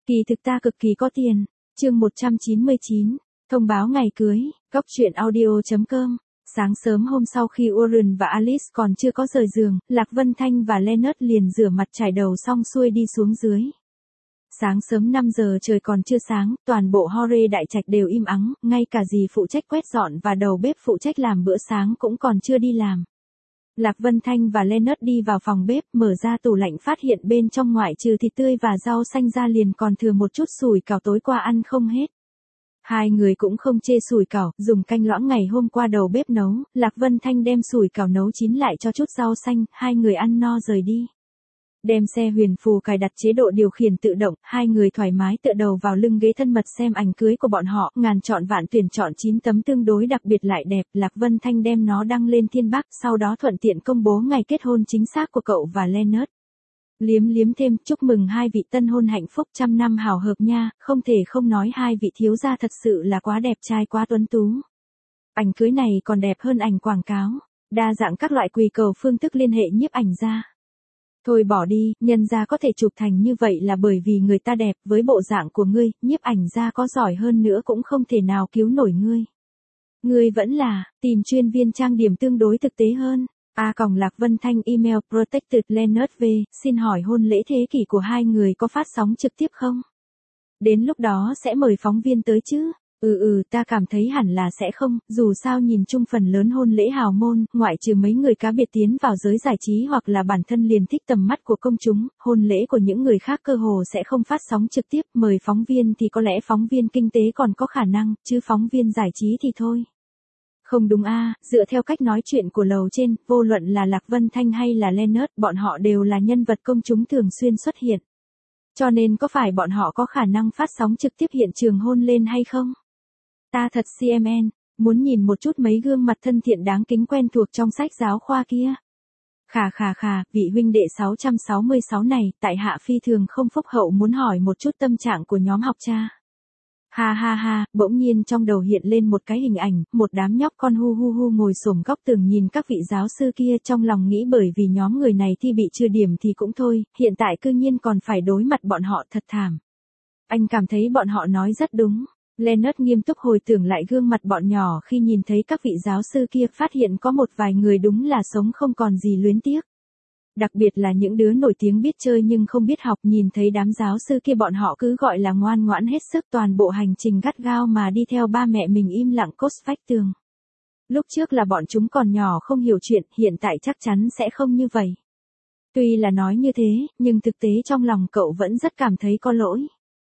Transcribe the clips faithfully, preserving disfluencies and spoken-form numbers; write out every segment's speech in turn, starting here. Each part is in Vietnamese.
Kỳ thực ta cực kỳ có tiền. Chương một trăm chín mươi chín, thông báo ngày cưới, góc truyện audio chấm com. Sáng sớm hôm sau khi Warren và Alice còn chưa có rời giường, Lạc Vân Thanh và Leonard liền rửa mặt chải đầu xong xuôi đi xuống dưới. Sáng sớm năm giờ trời còn chưa sáng, toàn bộ Hore đại trạch đều im ắng, ngay cả dì phụ trách quét dọn và đầu bếp phụ trách làm bữa sáng cũng còn chưa đi làm. Lạc Vân Thanh và Leonard đi vào phòng bếp, mở ra tủ lạnh phát hiện bên trong ngoại trừ thịt tươi và rau xanh ra liền còn thừa một chút sủi cảo tối qua ăn không hết. Hai người cũng không chê sủi cảo, dùng canh loãng ngày hôm qua đầu bếp nấu, Lạc Vân Thanh đem sủi cảo nấu chín lại cho chút rau xanh, hai người ăn no rời đi. Đem xe huyền phù cài đặt chế độ điều khiển tự động, hai người thoải mái tựa đầu vào lưng ghế thân mật xem ảnh cưới của bọn họ, ngàn chọn vạn tuyển chọn chín tấm tương đối đặc biệt lại đẹp, Lạc Vân Thanh đem nó đăng lên Thiên Bắc, sau đó thuận tiện công bố ngày kết hôn chính xác của cậu và Leonard. Liếm liếm thêm, chúc mừng hai vị tân hôn hạnh phúc trăm năm hào hợp nha, không thể không nói hai vị thiếu gia thật sự là quá đẹp trai quá tuấn tú. Ảnh cưới này còn đẹp hơn ảnh quảng cáo, đa dạng các loại quỳ cầu phương thức liên hệ nhiếp ảnh ra. Thôi bỏ đi, nhân gia có thể chụp thành như vậy là bởi vì người ta đẹp, với bộ dạng của ngươi, nhiếp ảnh gia có giỏi hơn nữa cũng không thể nào cứu nổi ngươi. Ngươi vẫn là, tìm chuyên viên trang điểm tương đối thực tế hơn. A còng Lạc Vân Thanh email protected Leonard V, xin hỏi hôn lễ thế kỷ của hai người có phát sóng trực tiếp không? Đến lúc đó sẽ mời phóng viên tới chứ? Ừ ừ, ta cảm thấy hẳn là sẽ không, dù sao nhìn chung phần lớn hôn lễ hào môn, ngoại trừ mấy người cá biệt tiến vào giới giải trí hoặc là bản thân liền thích tầm mắt của công chúng, hôn lễ của những người khác cơ hồ sẽ không phát sóng trực tiếp, mời phóng viên thì có lẽ phóng viên kinh tế còn có khả năng, chứ phóng viên giải trí thì thôi. Không đúng a, dựa theo cách nói chuyện của lầu trên, vô luận là Lạc Vân Thanh hay là Leonard, bọn họ đều là nhân vật công chúng thường xuyên xuất hiện. Cho nên có phải bọn họ có khả năng phát sóng trực tiếp hiện trường hôn lên hay không? Ta thật xê em en, muốn nhìn một chút mấy gương mặt thân thiện đáng kính quen thuộc trong sách giáo khoa kia. Khà khà khà, vị huynh đệ sáu trăm sáu mươi sáu này, tại hạ phi thường không phúc hậu muốn hỏi một chút tâm trạng của nhóm học cha. Ha ha ha, bỗng nhiên trong đầu hiện lên một cái hình ảnh, một đám nhóc con hu hu hu ngồi xổm góc tường nhìn các vị giáo sư kia, trong lòng nghĩ bởi vì nhóm người này thi bị trừ điểm thì cũng thôi, hiện tại cư nhiên còn phải đối mặt bọn họ, thật thảm. Anh cảm thấy bọn họ nói rất đúng. Leonard nghiêm túc hồi tưởng lại gương mặt bọn nhỏ khi nhìn thấy các vị giáo sư kia, phát hiện có một vài người đúng là sống không còn gì luyến tiếc. Đặc biệt là những đứa nổi tiếng biết chơi nhưng không biết học, nhìn thấy đám giáo sư kia bọn họ cứ gọi là ngoan ngoãn hết sức, toàn bộ hành trình gắt gao mà đi theo ba mẹ mình im lặng cốt vách tường. Lúc trước là bọn chúng còn nhỏ không hiểu chuyện, hiện tại chắc chắn sẽ không như vậy. Tuy là nói như thế, nhưng thực tế trong lòng cậu vẫn rất cảm thấy có lỗi.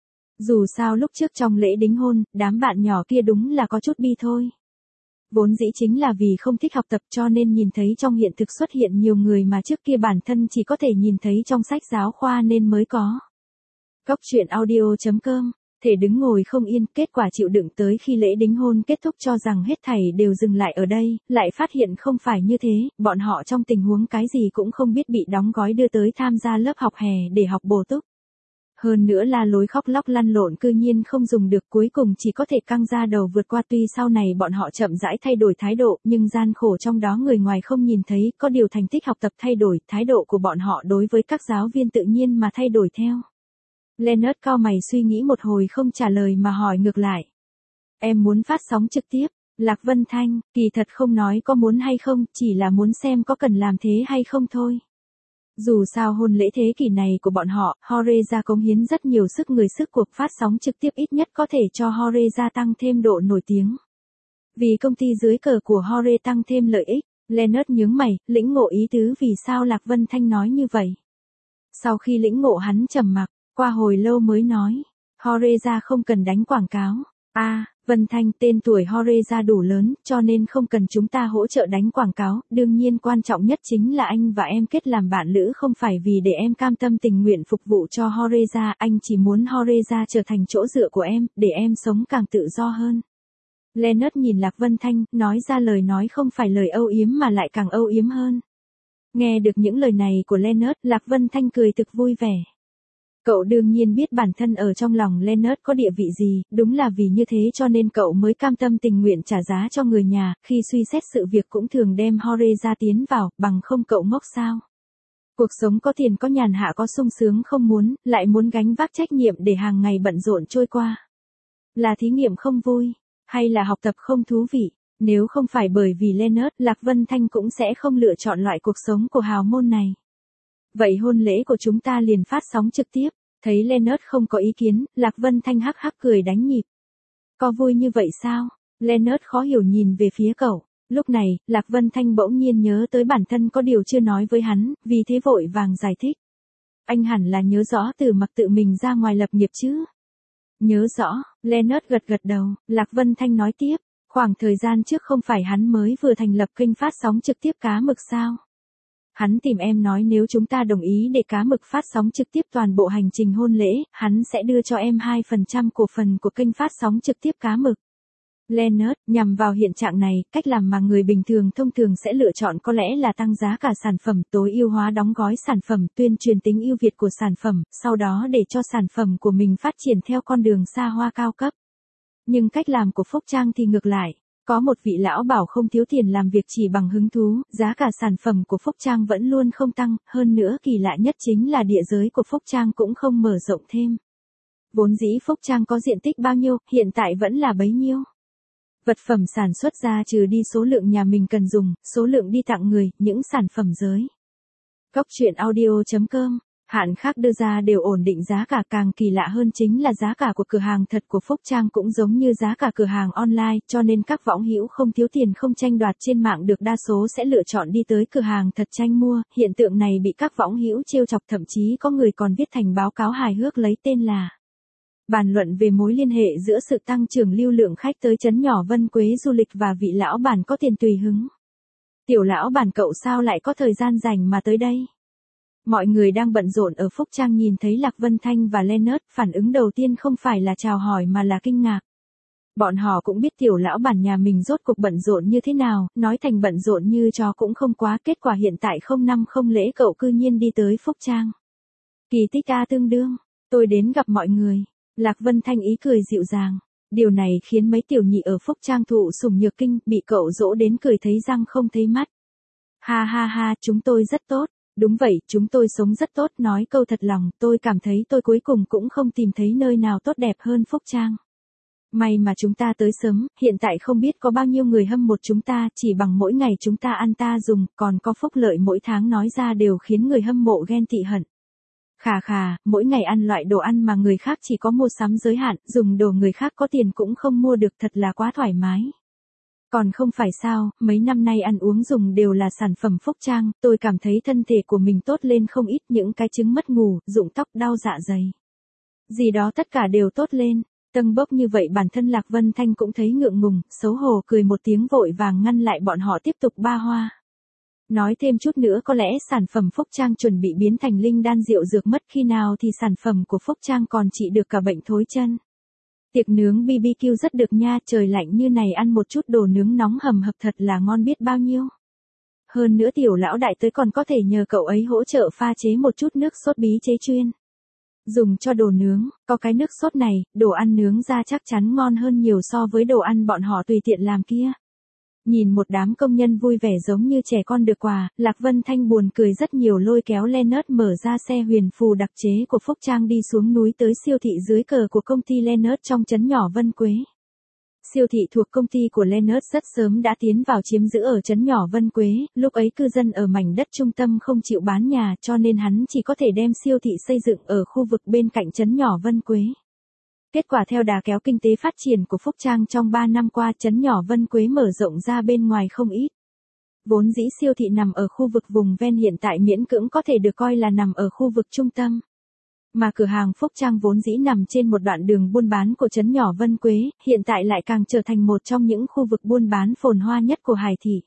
Dù sao lúc trước trong lễ đính hôn, đám bạn nhỏ kia đúng là có chút bi thôi. Vốn dĩ chính là vì không thích học tập cho nên nhìn thấy trong hiện thực xuất hiện nhiều người mà trước kia bản thân chỉ có thể nhìn thấy trong sách giáo khoa nên mới có. Góc truyện audio chấm com, thể đứng ngồi không yên, kết quả chịu đựng tới khi lễ đính hôn kết thúc cho rằng hết thảy đều dừng lại ở đây, lại phát hiện không phải như thế, bọn họ trong tình huống cái gì cũng không biết bị đóng gói đưa tới tham gia lớp học hè để học bổ túc. Hơn nữa là lối khóc lóc lăn lộn cư nhiên không dùng được, cuối cùng chỉ có thể căng ra đầu vượt qua. Tuy sau này bọn họ chậm rãi thay đổi thái độ, nhưng gian khổ trong đó người ngoài không nhìn thấy, có điều thành tích học tập thay đổi, thái độ của bọn họ đối với các giáo viên tự nhiên mà thay đổi theo. Leonard cau mày suy nghĩ một hồi không trả lời mà hỏi ngược lại. Em muốn phát sóng trực tiếp? Lạc Vân Thanh, kỳ thật không nói có muốn hay không, chỉ là muốn xem có cần làm thế hay không thôi. Dù sao hôn lễ thế kỷ này của bọn họ, Hore ra cống hiến rất nhiều sức người sức cuộc, phát sóng trực tiếp ít nhất có thể cho Hore gia tăng thêm độ nổi tiếng. Vì công ty dưới cờ của Hore tăng thêm lợi ích, Leonard nhướng mày, lĩnh ngộ ý tứ vì sao Lạc Vân Thanh nói như vậy. Sau khi lĩnh ngộ hắn trầm mặc, qua hồi lâu mới nói, Hore ra không cần đánh quảng cáo. A, à, Vân Thanh, tên tuổi Hore ra đủ lớn, cho nên không cần chúng ta hỗ trợ đánh quảng cáo, đương nhiên quan trọng nhất chính là anh và em kết làm bạn lữ, không phải vì để em cam tâm tình nguyện phục vụ cho Hore ra, anh chỉ muốn Hore ra trở thành chỗ dựa của em, để em sống càng tự do hơn. Leonard nhìn Lạc Vân Thanh, nói ra lời nói không phải lời âu yếm mà lại càng âu yếm hơn. Nghe được những lời này của Leonard, Lạc Vân Thanh cười thực vui vẻ. Cậu đương nhiên biết bản thân ở trong lòng Leonard có địa vị gì, đúng là vì như thế cho nên cậu mới cam tâm tình nguyện trả giá cho người nhà, khi suy xét sự việc cũng thường đem Hore ra tiến vào, bằng không cậu ngốc sao. Cuộc sống có tiền có nhàn hạ có sung sướng không muốn, lại muốn gánh vác trách nhiệm để hàng ngày bận rộn trôi qua. Là thí nghiệm không vui, hay là học tập không thú vị? Nếu không phải bởi vì Leonard, Lạc Vân Thanh cũng sẽ không lựa chọn loại cuộc sống của hào môn này. Vậy hôn lễ của chúng ta liền phát sóng trực tiếp. Thấy Leonard không có ý kiến, Lạc Vân Thanh hắc hắc cười đánh nhịp. Có vui như vậy sao? Leonard khó hiểu nhìn về phía cậu. Lúc này, Lạc Vân Thanh bỗng nhiên nhớ tới bản thân có điều chưa nói với hắn, vì thế vội vàng giải thích. Anh hẳn là nhớ rõ từ mặc tự mình ra ngoài lập nghiệp chứ? Nhớ rõ, Leonard gật gật đầu, Lạc Vân Thanh nói tiếp. Khoảng thời gian trước không phải hắn mới vừa thành lập kênh phát sóng trực tiếp cá mực sao? Hắn tìm em nói nếu chúng ta đồng ý để cá mực phát sóng trực tiếp toàn bộ hành trình hôn lễ, hắn sẽ đưa cho em hai phần trăm cổ phần của kênh phát sóng trực tiếp cá mực. Leonard, nhằm vào hiện trạng này, cách làm mà người bình thường thông thường sẽ lựa chọn có lẽ là tăng giá cả sản phẩm, tối ưu hóa đóng gói sản phẩm, tuyên truyền tính ưu việt của sản phẩm, sau đó để cho sản phẩm của mình phát triển theo con đường xa hoa cao cấp. Nhưng cách làm của Phúc Trang thì ngược lại. Có một vị lão bảo không thiếu tiền làm việc chỉ bằng hứng thú, giá cả sản phẩm của Phúc Trang vẫn luôn không tăng, hơn nữa kỳ lạ nhất chính là địa giới của Phúc Trang cũng không mở rộng thêm. Vốn dĩ Phúc Trang có diện tích bao nhiêu, hiện tại vẫn là bấy nhiêu. Vật phẩm sản xuất ra trừ đi số lượng nhà mình cần dùng, số lượng đi tặng người, những sản phẩm giới. Góc truyện audio chấm com Hạn khác đưa ra đều ổn định giá cả, càng kỳ lạ hơn chính là giá cả của cửa hàng thật của Phúc Trang cũng giống như giá cả cửa hàng online, cho nên các võng hữu không thiếu tiền không tranh đoạt trên mạng được đa số sẽ lựa chọn đi tới cửa hàng thật tranh mua. Hiện tượng này bị các võng hữu trêu chọc, thậm chí có người còn viết thành báo cáo hài hước lấy tên là bàn luận về mối liên hệ giữa sự tăng trưởng lưu lượng khách tới trấn nhỏ Vân Quế du lịch và vị lão bản có tiền tùy hứng. Tiểu lão bản cậu sao lại có thời gian rảnh mà tới đây? Mọi người đang bận rộn ở Phúc Trang nhìn thấy Lạc Vân Thanh và Leonard, phản ứng đầu tiên không phải là chào hỏi mà là kinh ngạc. Bọn họ cũng biết tiểu lão bản nhà mình rốt cuộc bận rộn như thế nào, nói thành bận rộn như chó cũng không quá, kết quả hiện tại không năm không lễ cậu cư nhiên đi tới Phúc Trang. Kỳ tích a tương đương, tôi đến gặp mọi người. Lạc Vân Thanh ý cười dịu dàng. Điều này khiến mấy tiểu nhị ở Phúc Trang thụ sủng nhược kinh, bị cậu dỗ đến cười thấy răng không thấy mắt. Ha ha ha, chúng tôi rất tốt. Đúng vậy, chúng tôi sống rất tốt, nói câu thật lòng, tôi cảm thấy tôi cuối cùng cũng không tìm thấy nơi nào tốt đẹp hơn Phúc Trang. May mà chúng ta tới sớm, hiện tại không biết có bao nhiêu người hâm mộ chúng ta, chỉ bằng mỗi ngày chúng ta ăn ta dùng, còn có phúc lợi mỗi tháng nói ra đều khiến người hâm mộ ghen tị hận. Khà khà, mỗi ngày ăn loại đồ ăn mà người khác chỉ có mua sắm giới hạn, dùng đồ người khác có tiền cũng không mua được, thật là quá thoải mái. Còn không phải sao, mấy năm nay ăn uống dùng đều là sản phẩm Phúc Trang, tôi cảm thấy thân thể của mình tốt lên không ít, những cái chứng mất ngủ, rụng tóc, đau dạ dày. Gì đó tất cả đều tốt lên, tâng bốc như vậy bản thân Lạc Vân Thanh cũng thấy ngượng ngùng, xấu hổ cười một tiếng vội vàng ngăn lại bọn họ tiếp tục ba hoa. Nói thêm chút nữa có lẽ sản phẩm Phúc Trang chuẩn bị biến thành linh đan rượu dược mất khi nào thì sản phẩm của Phúc Trang còn trị được cả bệnh thối chân. Tiệc nướng bê bê kiu rất được nha, trời lạnh như này ăn một chút đồ nướng nóng hầm hập thật là ngon biết bao nhiêu. Hơn nữa tiểu lão đại tới còn có thể nhờ cậu ấy hỗ trợ pha chế một chút nước sốt bí chế chuyên. Dùng cho đồ nướng, có cái nước sốt này, đồ ăn nướng ra chắc chắn ngon hơn nhiều so với đồ ăn bọn họ tùy tiện làm kia. Nhìn một đám công nhân vui vẻ giống như trẻ con được quà, Lạc Vân Thanh buồn cười rất nhiều lôi kéo Leonard mở ra xe huyền phù đặc chế của Phúc Trang đi xuống núi tới siêu thị dưới cờ của công ty Leonard trong trấn nhỏ Vân Quế. Siêu thị thuộc công ty của Leonard rất sớm đã tiến vào chiếm giữ ở trấn nhỏ Vân Quế, lúc ấy cư dân ở mảnh đất trung tâm không chịu bán nhà cho nên hắn chỉ có thể đem siêu thị xây dựng ở khu vực bên cạnh trấn nhỏ Vân Quế. Kết quả theo đà kéo kinh tế phát triển của Phúc Trang trong ba năm qua trấn nhỏ Vân Quế mở rộng ra bên ngoài không ít. Vốn dĩ siêu thị nằm ở khu vực vùng ven hiện tại miễn cưỡng có thể được coi là nằm ở khu vực trung tâm. Mà cửa hàng Phúc Trang vốn dĩ nằm trên một đoạn đường buôn bán của trấn nhỏ Vân Quế, hiện tại lại càng trở thành một trong những khu vực buôn bán phồn hoa nhất của Hải Thị.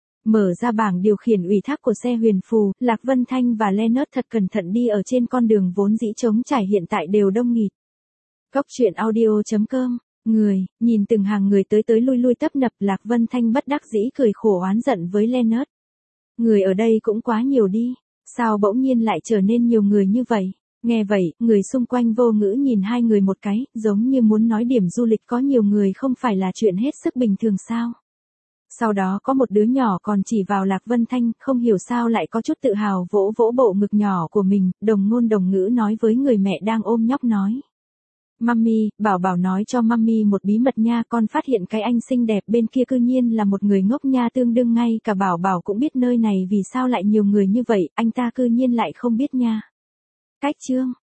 Mở ra bảng điều khiển ủy thác của xe huyền phù, Lạc Vân Thanh và Leonard thật cẩn thận đi ở trên con đường vốn dĩ trống trải hiện tại đều đông nghịt. Góc truyện audio chấm com Người, nhìn từng hàng người tới tới lui lui tấp nập, Lạc Vân Thanh bất đắc dĩ cười khổ oán giận với Leonard. Người ở đây cũng quá nhiều đi, sao bỗng nhiên lại trở nên nhiều người như vậy? Nghe vậy, người xung quanh vô ngữ nhìn hai người một cái, giống như muốn nói điểm du lịch có nhiều người không phải là chuyện hết sức bình thường sao? Sau đó có một đứa nhỏ còn chỉ vào Lạc Vân Thanh, không hiểu sao lại có chút tự hào vỗ vỗ bộ ngực nhỏ của mình, đồng ngôn đồng ngữ nói với người mẹ đang ôm nhóc nói. Mummy, bảo bảo nói cho mummy một bí mật nha, con phát hiện cái anh xinh đẹp bên kia cư nhiên là một người ngốc nha, tương đương ngay cả bảo bảo cũng biết nơi này vì sao lại nhiều người như vậy, anh ta cư nhiên lại không biết nha. Cách chương